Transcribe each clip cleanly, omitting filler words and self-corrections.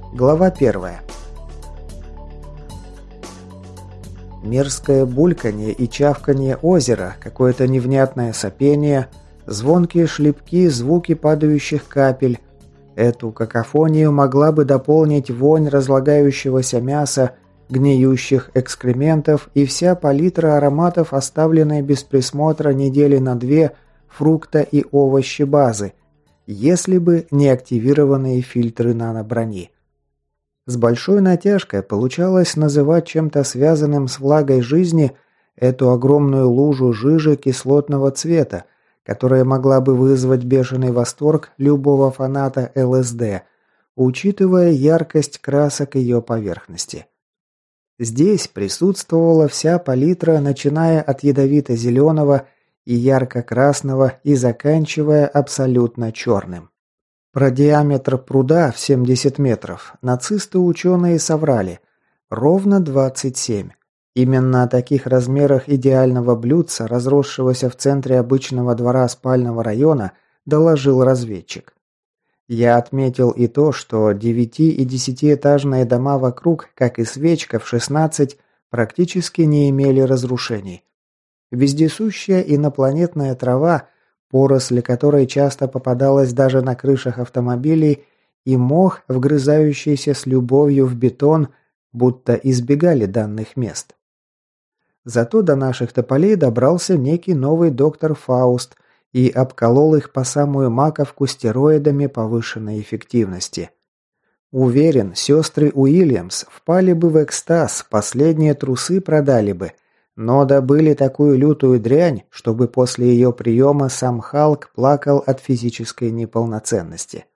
Глава 1. Мерзкое бульканье и чавканье озера, какое-то невнятное сопение, звонкие шлепки, звуки падающих капель. Эту какофонию могла бы дополнить вонь разлагающегося мяса, гниющих экскрементов и вся палитра ароматов, оставленной без присмотра недели на 2 фрукта и овощи базы, если бы не активированные фильтры наноброни. С большой натяжкой получалось называть чем-то связанным с влагой жизни эту огромную лужу жижи кислотного цвета, которая могла бы вызвать бешеный восторг любого фаната ЛСД, учитывая яркость красок ее поверхности. Здесь присутствовала вся палитра, начиная от ядовито-зеленого и ярко-красного и заканчивая абсолютно черным. Про диаметр пруда в 70 метров нацисты-ученые соврали. Ровно 27. Именно о таких размерах идеального блюдца, разросшегося в центре обычного двора спального района, доложил разведчик. Я отметил и то, что 9- и 10-этажные дома вокруг, как и свечка в 16, практически не имели разрушений. Вездесущая инопланетная трава, поросль которой часто попадалась даже на крышах автомобилей, и мох, вгрызающийся с любовью в бетон, будто избегали данных мест. Зато до наших тополей добрался некий новый доктор Фауст и обколол их по самую маковку стероидами повышенной эффективности. Уверен, сестры Уильямс впали бы в экстаз, последние трусы продали бы, но добыли такую лютую дрянь, чтобы после ее приема сам Халк плакал от физической неполноценности.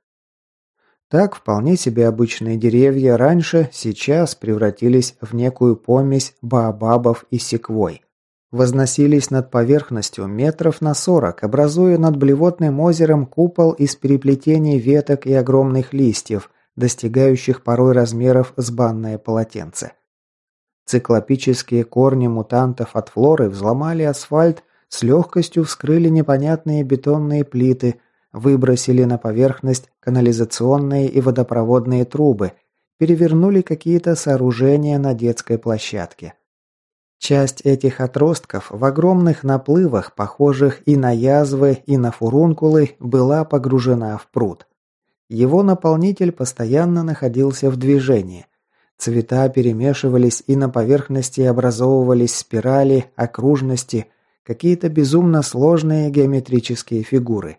Так вполне себе обычные деревья раньше, сейчас превратились в некую помесь баобабов и секвой. Возносились над поверхностью метров на 40, образуя над блевотным озером купол из переплетений веток и огромных листьев, достигающих порой размеров с банное полотенце. Циклопические корни мутантов от флоры взломали асфальт, с легкостью вскрыли непонятные бетонные плиты, выбросили на поверхность канализационные и водопроводные трубы, перевернули какие-то сооружения на детской площадке. Часть этих отростков в огромных наплывах, похожих и на язвы, и на фурункулы, была погружена в пруд. Его наполнитель постоянно находился в движении. Цвета перемешивались, и на поверхности образовывались спирали, окружности, какие-то безумно сложные геометрические фигуры.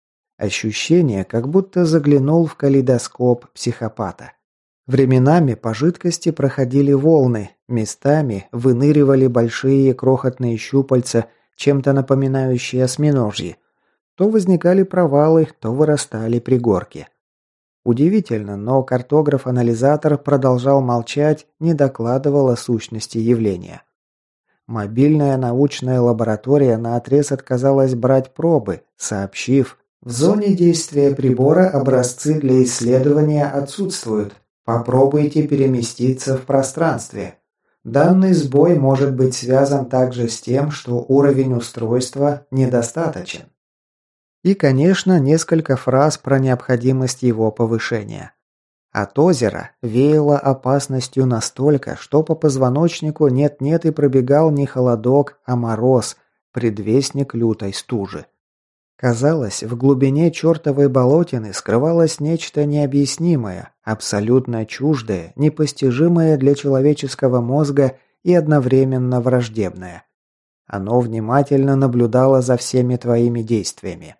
Ощущение, как будто заглянул в калейдоскоп психопата. Временами по жидкости проходили волны, местами выныривали большие крохотные щупальца, чем-то напоминающие осьминожьи. То возникали провалы, то вырастали пригорки. Удивительно, но картограф-анализатор продолжал молчать, не докладывал о сущности явления. Мобильная научная лаборатория наотрез отказалась брать пробы, сообщив: «В зоне действия прибора образцы для исследования отсутствуют. Попробуйте переместиться в пространстве. Данный сбой может быть связан также с тем, что уровень устройства недостаточен». И, конечно, несколько фраз про необходимость его повышения. От озера веяло опасностью настолько, что по позвоночнику нет-нет и пробегал не холодок, а мороз, предвестник лютой стужи. Казалось, в глубине чертовой болотины скрывалось нечто необъяснимое, абсолютно чуждое, непостижимое для человеческого мозга и одновременно враждебное. Оно внимательно наблюдало за всеми твоими действиями.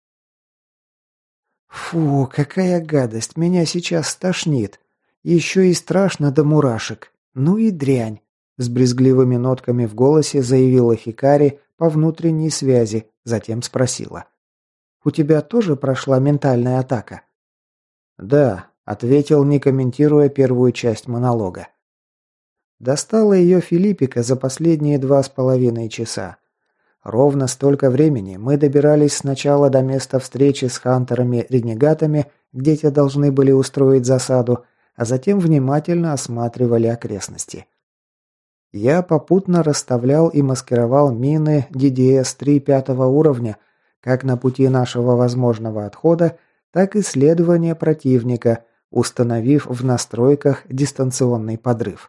«Фу, какая гадость, меня сейчас стошнит. Еще и страшно до мурашек. Ну и дрянь», — с брезгливыми нотками в голосе заявила Хикари по внутренней связи, затем спросила: «У тебя тоже прошла ментальная атака?» «Да», — ответил, не комментируя первую часть монолога. Достала ее Филиппика за последние 2,5 часа. Ровно столько времени мы добирались сначала до места встречи с хантерами-ренегатами, где те должны были устроить засаду, а затем внимательно осматривали окрестности. Я попутно расставлял и маскировал мины DDS-3 5-го уровня, как на пути нашего возможного отхода, так и следования противника, установив в настройках дистанционный подрыв.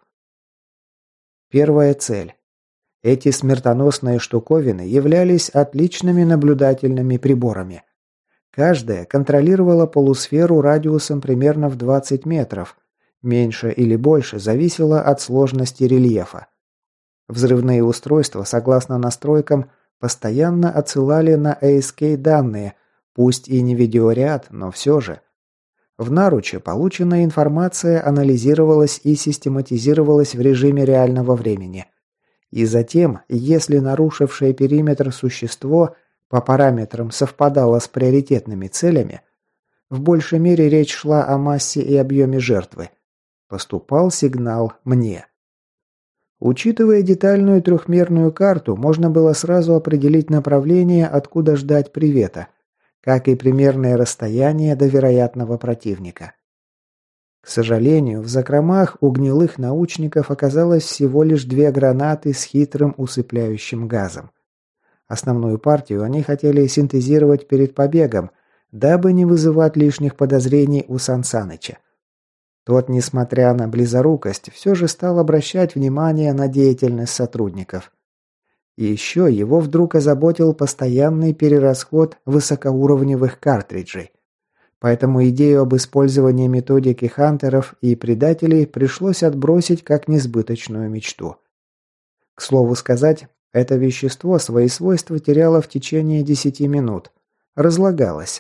Первая цель. Эти смертоносные штуковины являлись отличными наблюдательными приборами. Каждая контролировала полусферу радиусом примерно в 20 метров. Меньше или больше зависело от сложности рельефа. Взрывные устройства, согласно настройкам, постоянно отсылали на ASK данные, пусть и не видеоряд, но все же. В наруче полученная информация анализировалась и систематизировалась в режиме реального времени. И затем, если нарушившее периметр существо по параметрам совпадало с приоритетными целями, в большей мере речь шла о массе и объеме жертвы, поступал сигнал мне. Учитывая детальную трехмерную карту, можно было сразу определить направление, откуда ждать привета, как и примерное расстояние до вероятного противника. К сожалению, в закромах у гнилых научников оказалось всего лишь 2 гранаты с хитрым усыпляющим газом. Основную партию они хотели синтезировать перед побегом, дабы не вызывать лишних подозрений у Сан Саныча. Тот, несмотря на близорукость, все же стал обращать внимание на деятельность сотрудников. И еще его вдруг озаботил постоянный перерасход высокоуровневых картриджей. Поэтому идею об использовании методики хантеров и предателей пришлось отбросить как несбыточную мечту. К слову сказать, это вещество свои свойства теряло в течение 10 минут. Разлагалось.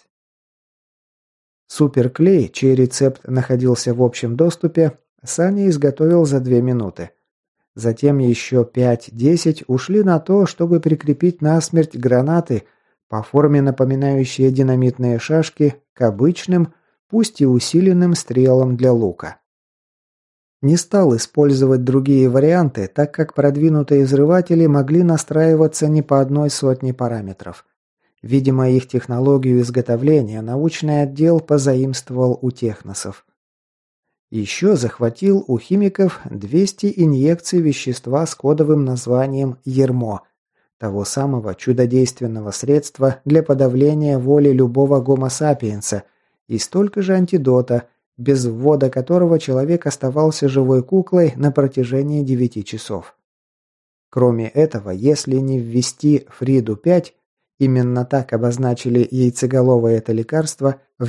Суперклей, чей рецепт находился в общем доступе, Саня изготовил за 2 минуты. Затем еще 5-10 ушли на то, чтобы прикрепить насмерть гранаты, по форме напоминающие динамитные шашки, к обычным, пусть и усиленным стрелам для лука. Не стал использовать другие варианты, так как продвинутые взрыватели могли настраиваться не по 100 параметров. Видимо, их технологию изготовления научный отдел позаимствовал у техносов. Еще захватил у химиков 200 инъекций вещества с кодовым названием «Ермо», того самого чудодейственного средства для подавления воли любого гомо-сапиенса, и столько же антидота, без ввода которого человек оставался живой куклой на протяжении 9 часов. Кроме этого, если не ввести Фриду-5, именно так обозначили яйцеголовое это лекарство, в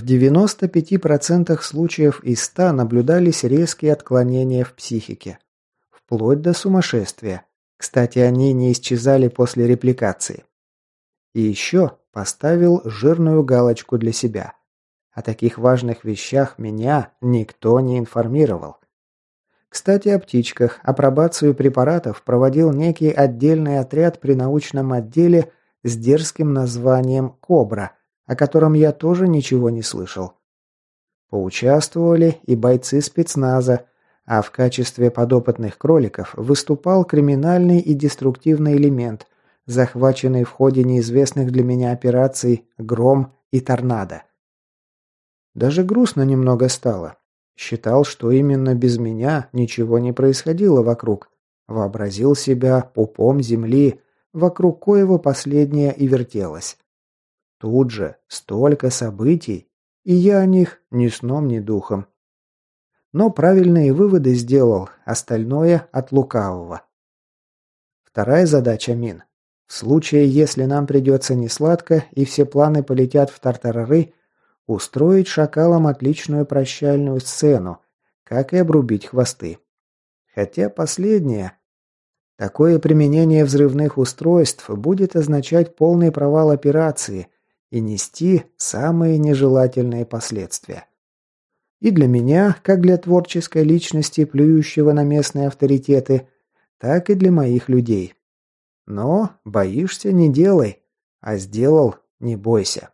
95% случаев из 100 наблюдались резкие отклонения в психике. Вплоть до сумасшествия. Кстати, они не исчезали после репликации. И еще поставил жирную галочку для себя. О таких важных вещах меня никто не информировал. Кстати, о птичках. Апробацию препаратов проводил некий отдельный отряд при научном отделе с дерзким названием «Кобра», о котором я тоже ничего не слышал. Поучаствовали и бойцы спецназа, а в качестве подопытных кроликов выступал криминальный и деструктивный элемент, захваченный в ходе неизвестных для меня операций «Гром» и «Торнадо». Даже грустно немного стало. Считал, что именно без меня ничего не происходило вокруг. Вообразил себя пупом земли, вокруг коего последнее и вертелось. Тут же столько событий, и я о них ни сном, ни духом. Но правильные выводы сделал, остальное от лукавого. Вторая задача мин. В случае, если нам придется несладко и все планы полетят в тартарары, устроить шакалам отличную прощальную сцену, как и обрубить хвосты. Хотя последнее... Такое применение взрывных устройств будет означать полный провал операции и нести самые нежелательные последствия. И для меня, как для творческой личности, плюющего на местные авторитеты, так и для моих людей. Но боишься – не делай, а сделал – не бойся.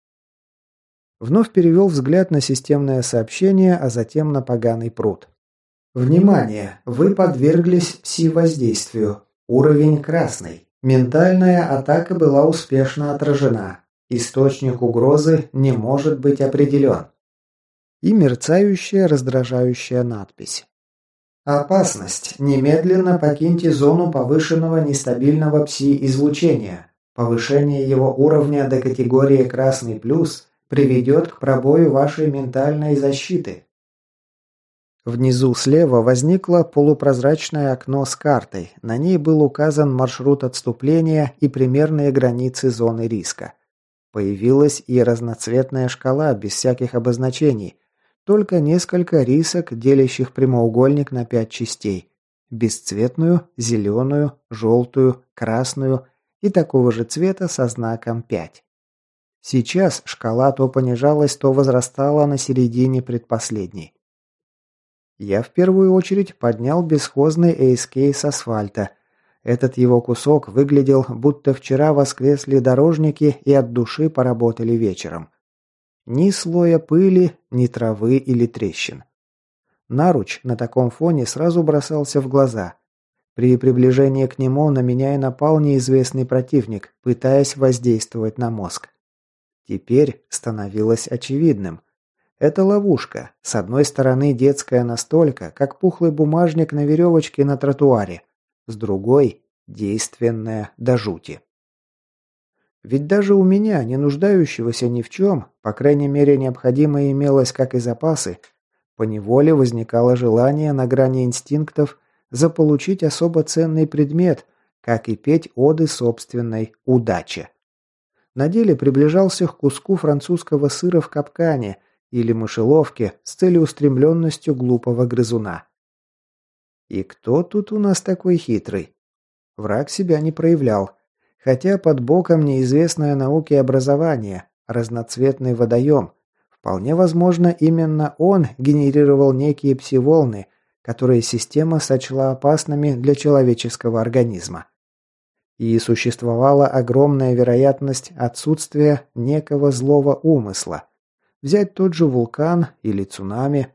Вновь перевел взгляд на системное сообщение, а затем на поганый пруд. Внимание! Вы подверглись пси-воздействию. Уровень красный. Ментальная атака была успешно отражена. Источник угрозы не может быть определен. И мерцающая, раздражающая надпись. Опасность. Немедленно покиньте зону повышенного нестабильного пси-излучения. Повышение его уровня до категории «Красный плюс» приведет к пробою вашей ментальной защиты. Внизу слева возникло полупрозрачное окно с картой. На ней был указан маршрут отступления и примерные границы зоны риска. Появилась и разноцветная шкала без всяких обозначений, только несколько рисок, делящих прямоугольник на 5 частей: бесцветную, зеленую, желтую, красную и такого же цвета со знаком 5. Сейчас шкала то понижалась, то возрастала на середине предпоследней. Я в первую очередь поднял бесхозный ASK с асфальта. Этот его кусок выглядел, будто вчера воскресли дорожники и от души поработали вечером. Ни слоя пыли, ни травы или трещин. Наруч на таком фоне сразу бросался в глаза. При приближении к нему на меня и напал неизвестный противник, пытаясь воздействовать на мозг. Теперь становилось очевидным. Это ловушка. С одной стороны детская настолька, как пухлый бумажник на веревочке на тротуаре. С другой – действенная до жути. Ведь даже у меня, не нуждающегося ни в чем, по крайней мере необходимое имелось как и запасы, поневоле возникало желание на грани инстинктов заполучить особо ценный предмет, как и петь оды собственной удаче. На деле приближался к куску французского сыра в капкане или мышеловке с целеустремленностью глупого грызуна. И кто тут у нас такой хитрый? Враг себя не проявлял, хотя под боком неизвестное науке образование, разноцветный водоем. Вполне возможно, именно он генерировал некие пси-волны, которые система сочла опасными для человеческого организма. И существовала огромная вероятность отсутствия некого злого умысла. Взять тот же вулкан или цунами.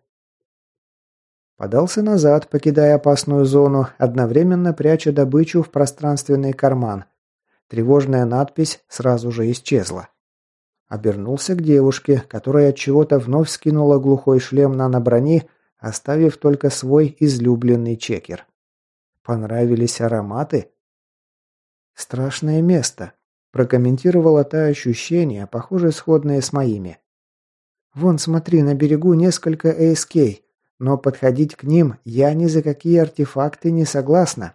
Подался назад, покидая опасную зону, одновременно пряча добычу в пространственный карман. Тревожная надпись сразу же исчезла. Обернулся к девушке, которая от чего-то вновь скинула глухой шлем наноброни, оставив только свой излюбленный чекер. Понравились ароматы? Страшное место, прокомментировала та ощущения, похоже, сходные с моими. Вон, смотри, на берегу несколько ASK, но подходить к ним я ни за какие артефакты не согласна.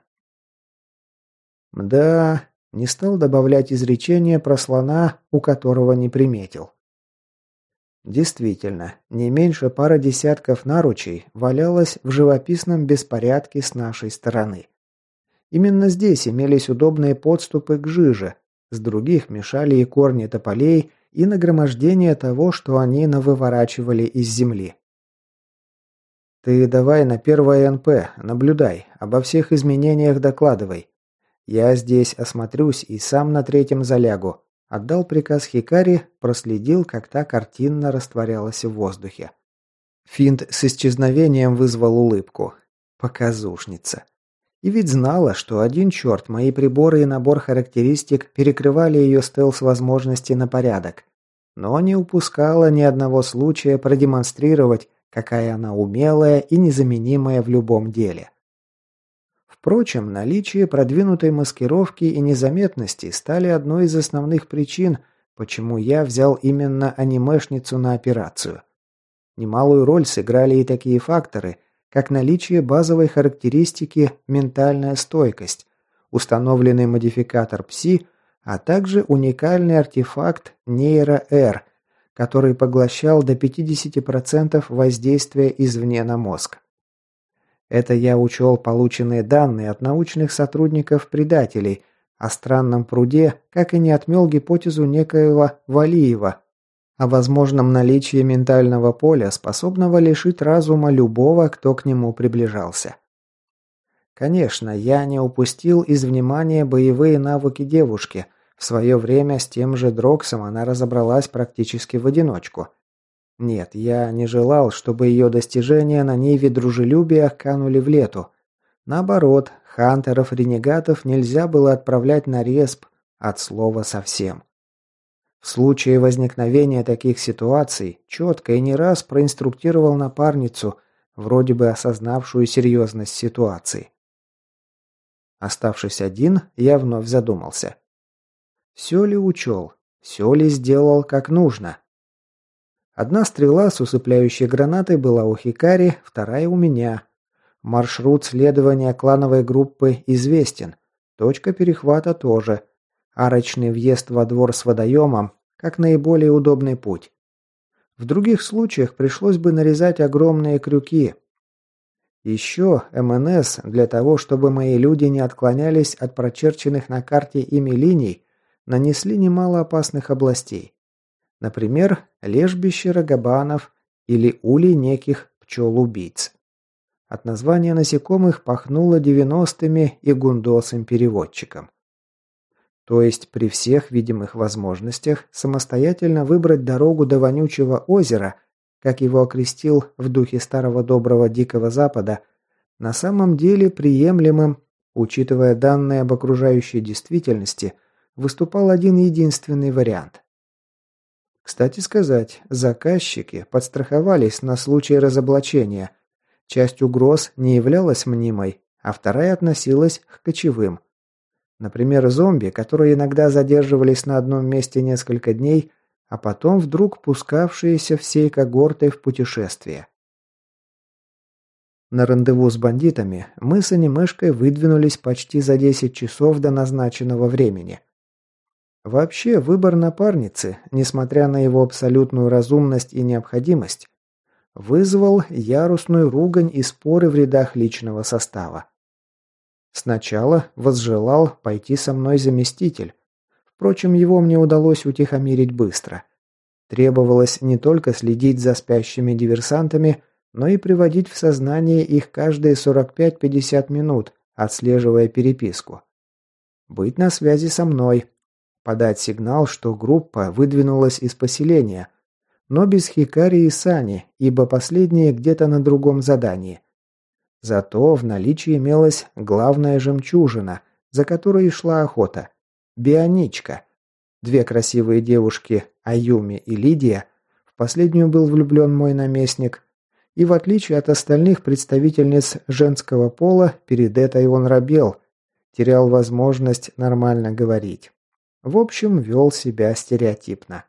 Да, не стал добавлять изречения про слона, у которого не приметил. Действительно, не меньше пары десятков наручей валялось в живописном беспорядке с нашей стороны. Именно здесь имелись удобные подступы к жиже, с других мешали и корни тополей, и нагромождение того, что они навыворачивали из земли. «Ты давай на первое НП, наблюдай, обо всех изменениях докладывай. Я здесь осмотрюсь и сам на третьем залягу», — отдал приказ Хикари, проследил, как та картинно растворялась в воздухе. Финт с исчезновением вызвал улыбку. Показушница. И ведь знала, что один черт, мои приборы и набор характеристик перекрывали ее стелс-возможности на порядок. Но не упускала ни одного случая продемонстрировать, какая она умелая и незаменимая в любом деле. Впрочем, наличие продвинутой маскировки и незаметности стали одной из основных причин, почему я взял именно анимешницу на операцию. Немалую роль сыграли и такие факторы, как наличие базовой характеристики «ментальная стойкость», установленный модификатор ПСИ, а также уникальный артефакт «Нейро-Р», который поглощал до 50% воздействия извне на мозг. Это я учел полученные данные от научных сотрудников-предателей о странном пруде, как и не отмел гипотезу некоего Валиева о возможном наличии ментального поля, способного лишить разума любого, кто к нему приближался. Конечно, я не упустил из внимания боевые навыки девушки. В свое время с тем же Дроксом она разобралась практически в одиночку. Нет, я не желал, чтобы ее достижения на ниве дружелюбия канули в лету. Наоборот, хантеров-ренегатов нельзя было отправлять на респ от слова совсем. В случае возникновения таких ситуаций четко и не раз проинструктировал напарницу, вроде бы осознавшую серьезность ситуации. Оставшись один, я вновь задумался. Все ли учел? Все ли сделал как нужно? Одна стрела с усыпляющей гранатой была у Хикари, вторая у меня. Маршрут следования клановой группы известен. Точка перехвата тоже. Арочный въезд во двор с водоемом как наиболее удобный путь. В других случаях пришлось бы нарезать огромные крюки. Еще МНС для того, чтобы мои люди не отклонялись от прочерченных на карте ими линий, нанесли немало опасных областей. Например, лежбище рогобанов или улей неких пчел-убийц. От названия насекомых пахнуло 90-ми и гундосом-переводчиком. То есть при всех видимых возможностях самостоятельно выбрать дорогу до вонючего озера, как его окрестил в духе старого доброго Дикого Запада, на самом деле приемлемым, учитывая данные об окружающей действительности, выступал один единственный вариант. Кстати сказать, заказчики подстраховались на случай разоблачения. Часть угроз не являлась мнимой, а вторая относилась к кочевым. Например, зомби, которые иногда задерживались на одном месте несколько дней, а потом вдруг пускавшиеся всей когортой в путешествие. На рандеву с бандитами мы с анимешкой выдвинулись почти за 10 часов до назначенного времени. Вообще, выбор напарницы, несмотря на его абсолютную разумность и необходимость, вызвал яростную ругань и споры в рядах личного состава. Сначала возжелал пойти со мной заместитель. Впрочем, его мне удалось утихомирить быстро. Требовалось не только следить за спящими диверсантами, но и приводить в сознание их каждые 45-50 минут, отслеживая переписку. Быть на связи со мной. Подать сигнал, что группа выдвинулась из поселения, но без Хикари и Сани, ибо последние где-то на другом задании. Зато в наличии имелась главная жемчужина, за которой и шла охота – Бионичка. Две красивые девушки, Аюми и Лидия, в последнюю был влюблен мой наместник, и в отличие от остальных представительниц женского пола, перед этой он робел, терял возможность нормально говорить. В общем, вел себя стереотипно.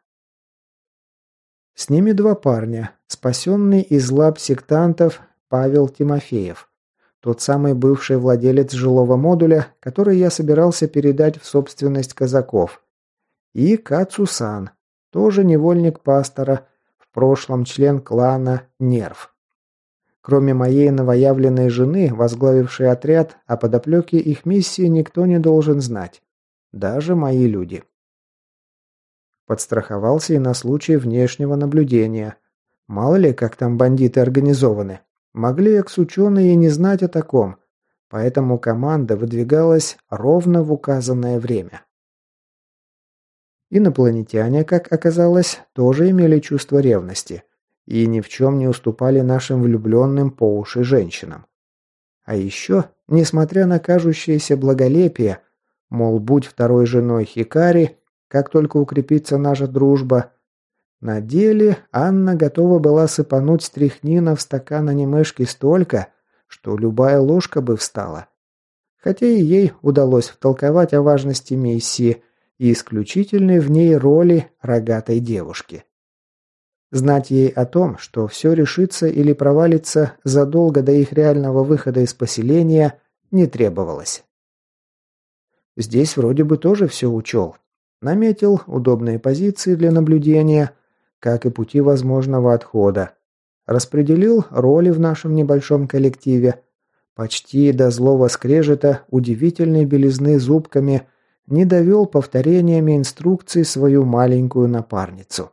С ними два парня, спасенный из лап сектантов Павел Тимофеев, тот самый бывший владелец жилого модуля, который я собирался передать в собственность казаков, и Кацусан, тоже невольник пастора, в прошлом член клана Нерв. Кроме моей новоявленной жены, возглавившей отряд, о подоплеке их миссии никто не должен знать. Даже мои люди. Подстраховался и на случай внешнего наблюдения. Мало ли, как там бандиты организованы. Могли экс-ученые и не знать о таком. Поэтому команда выдвигалась ровно в указанное время. Инопланетяне, как оказалось, тоже имели чувство ревности. И ни в чем не уступали нашим влюбленным по уши женщинам. А еще, несмотря на кажущееся благолепие, мол, будь второй женой Хикари, как только укрепится наша дружба, на деле Анна готова была сыпануть стряхнина в стакан анимешки столько, что любая ложка бы встала. Хотя и ей удалось втолковать о важности миссии и исключительной в ней роли рогатой девушки. Знать ей о том, что все решится или провалится задолго до их реального выхода из поселения, не требовалось. Здесь вроде бы тоже все учел. Наметил удобные позиции для наблюдения, как и пути возможного отхода. Распределил роли в нашем небольшом коллективе. Почти до злого скрежета удивительной белизны зубками не довел повторениями инструкций свою маленькую напарницу.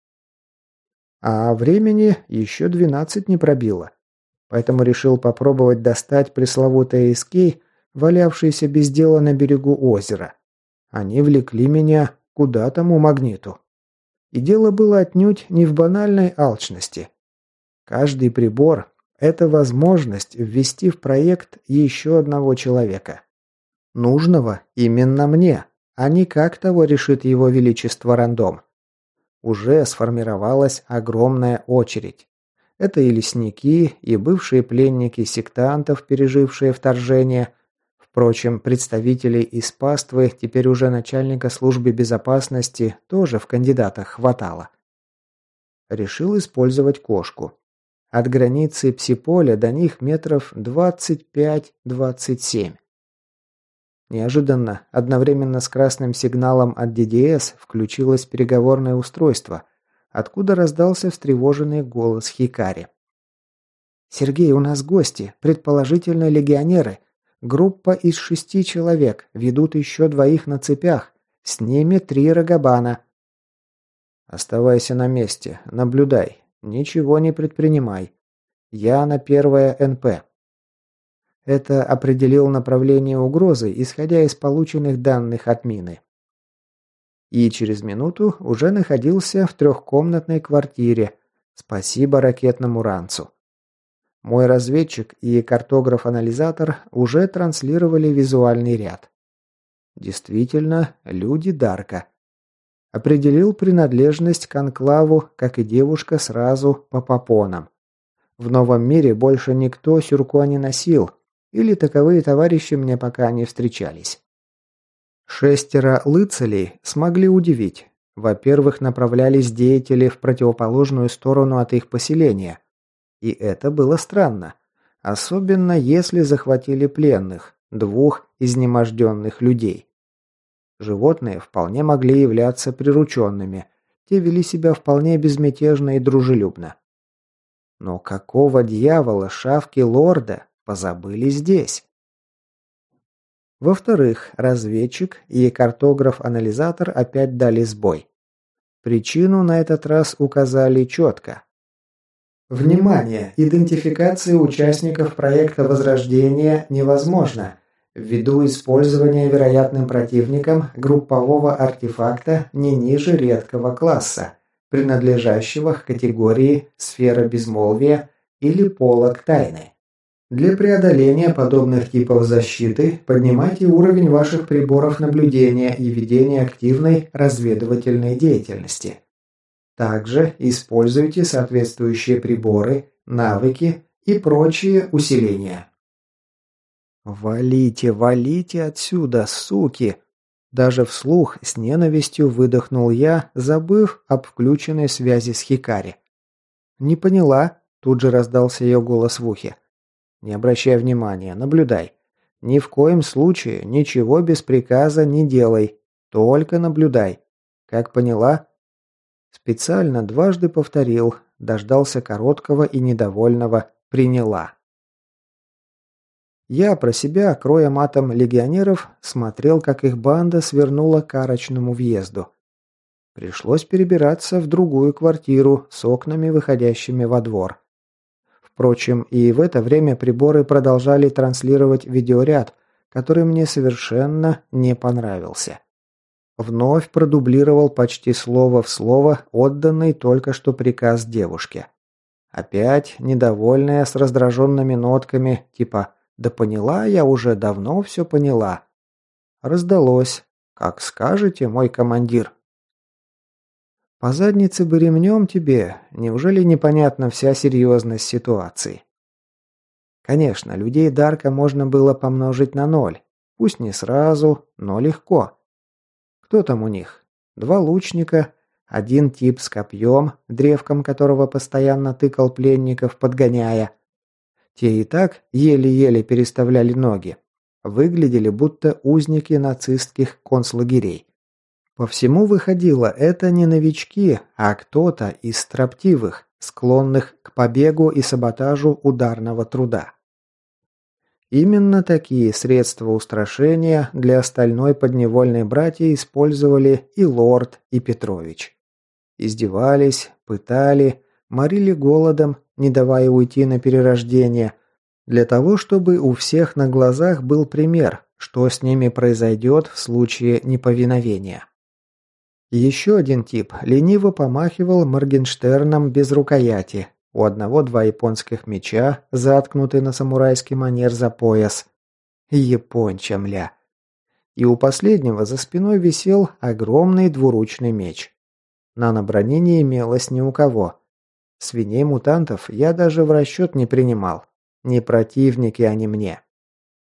А времени еще 12 не пробило. Поэтому решил попробовать достать пресловутый эскей, валявшийся без дела на берегу озера. Они влекли меня куда тому магниту. И дело было отнюдь не в банальной алчности. Каждый прибор – это возможность ввести в проект еще одного человека. Нужного именно мне, а не как того решит его величество рандом. Уже сформировалась огромная очередь. Это и лесники, и бывшие пленники сектантов, пережившие вторжение. Впрочем, представителей из паствы, теперь уже начальника службы безопасности, тоже в кандидатах хватало. Решил использовать кошку. От границы псиполя до них метров 25-27. Неожиданно, одновременно с красным сигналом от ДДС, включилось переговорное устройство, откуда раздался встревоженный голос Хикари. «Сергей, у нас гости, предположительно легионеры. Группа из 6 человек, ведут еще 2 на цепях. С ними 3 рогобана». «Оставайся на месте, наблюдай, ничего не предпринимай. Я на первое НП». Это определил направление угрозы, исходя из полученных данных от мины. И через минуту уже находился в 3-комнатной квартире. Спасибо ракетному ранцу. Мой разведчик и картограф-анализатор уже транслировали визуальный ряд. Действительно, люди Дарка. Определил принадлежность к анклаву, как и девушка, сразу по попонам. В новом мире больше никто сюркуа не носил, или таковые товарищи мне пока не встречались. 6 лыцелей смогли удивить. Во-первых, направлялись деятели в противоположную сторону от их поселения. И это было странно. Особенно если захватили пленных, 2 изнеможденных людей. Животные вполне могли являться прирученными. Те вели себя вполне безмятежно и дружелюбно. Но какого дьявола шавки лорда позабыли здесь? Во-вторых, разведчик и картограф-анализатор опять дали сбой. Причину на этот раз указали четко. Внимание! Идентификация участников проекта Возрождения невозможна ввиду использования вероятным противником группового артефакта не ниже редкого класса, принадлежащего к категории «Сфера безмолвия» или «Полог тайны». Для преодоления подобных типов защиты поднимайте уровень ваших приборов наблюдения и ведения активной разведывательной деятельности. Также используйте соответствующие приборы, навыки и прочие усиления. «Валите, валите отсюда, суки!» Даже вслух с ненавистью выдохнул я, забыв об включенной связи с Хикари. «Не поняла?» – тут же раздался ее голос в ухе. «Не обращай внимания, наблюдай. Ни в коем случае ничего без приказа не делай, только наблюдай. Как поняла?» Специально дважды повторил, дождался короткого и недовольного «приняла». Я про себя, кроя матом легионеров, смотрел, как их банда свернула к арочному въезду. Пришлось перебираться в другую квартиру с окнами, выходящими во двор. Впрочем, и в это время приборы продолжали транслировать видеоряд, который мне совершенно не понравился. Вновь продублировал почти слово в слово отданный только что приказ девушке. Опять недовольная с раздраженными нотками, типа «Да поняла я уже, давно все поняла». Раздалось «Как скажете, мой командир». По заднице бы ремнем тебе, неужели непонятна вся серьезность ситуации? Конечно, людей Дарка можно было помножить на 0, пусть не сразу, но легко. Кто там у них? 2 лучника, 1 тип с копьем, древком которого постоянно тыкал пленников, подгоняя. Те и так еле-еле переставляли ноги. Выглядели будто узники нацистских концлагерей. По всему выходило, это не новички, а кто-то из строптивых, склонных к побегу и саботажу ударного труда. Именно такие средства устрашения для остальной подневольной братьи использовали и Лорд, и Петрович. Издевались, пытали, морили голодом, не давая уйти на перерождение, для того, чтобы у всех на глазах был пример, что с ними произойдет в случае неповиновения. Еще один тип лениво помахивал Моргенштерном без рукояти. У одного 2 японских меча, заткнутые на самурайский манер за пояс. Японча, мля. И у последнего за спиной висел огромный двуручный меч. Наноброни не имелось ни у кого. Свиней-мутантов я даже в расчет не принимал. Не противники они мне.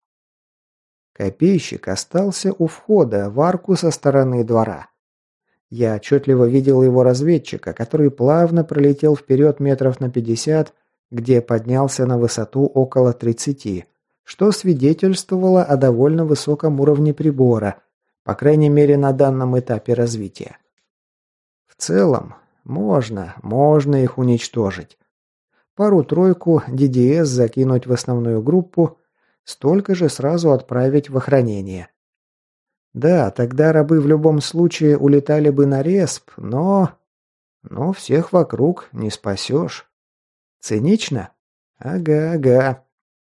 Копейщик остался у входа в арку со стороны двора. Я отчетливо видел его разведчика, который плавно пролетел вперед метров на 50, где поднялся на высоту около 30, что свидетельствовало о довольно высоком уровне прибора, по крайней мере на данном этапе развития. В целом, можно их уничтожить. Пару-тройку DDS закинуть в основную группу, столько же сразу отправить в охранение. Да, тогда рабы в любом случае улетали бы на респ, но всех вокруг не спасешь. Цинично? Ага.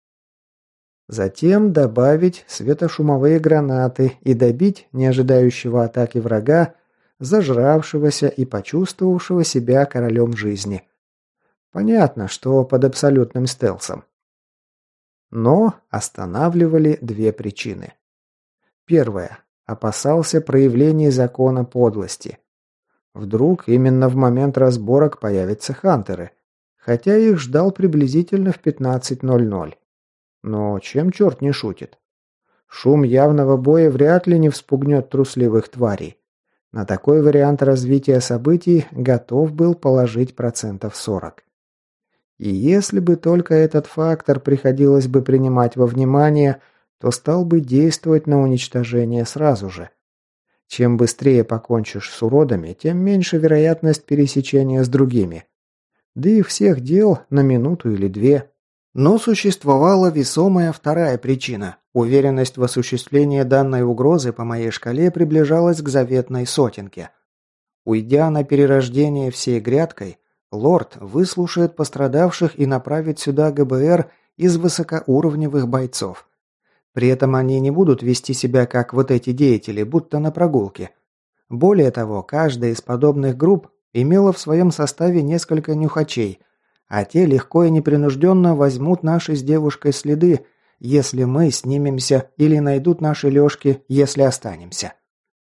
Затем добавить светошумовые гранаты и добить неожидающего атаки врага, зажравшегося и почувствовавшего себя королем жизни. Понятно, что под абсолютным стелсом. Но останавливали две причины. Первая. Опасался проявлений закона подлости. Вдруг именно в момент разборок появятся хантеры, хотя их ждал приблизительно в 15:00. Но чем черт не шутит? Шум явного боя вряд ли не вспугнет трусливых тварей. На такой вариант развития событий готов был положить 40%. И если бы только этот фактор приходилось бы принимать во внимание, то стал бы действовать на уничтожение сразу же. Чем быстрее покончишь с уродами, тем меньше вероятность пересечения с другими. Да и всех дел на минуту или две. Но существовала весомая вторая причина. Уверенность в осуществлении данной угрозы по моей шкале приближалась к заветной сотенке. Уйдя на перерождение всей грядкой, лорд выслушает пострадавших и направит сюда ГБР из высокоуровневых бойцов. При этом они не будут вести себя как вот эти деятели, будто на прогулке. Более того, каждая из подобных групп имела в своем составе несколько нюхачей, а те легко и непринужденно возьмут наши с девушкой следы, если мы снимемся, или найдут наши лёжки, если останемся.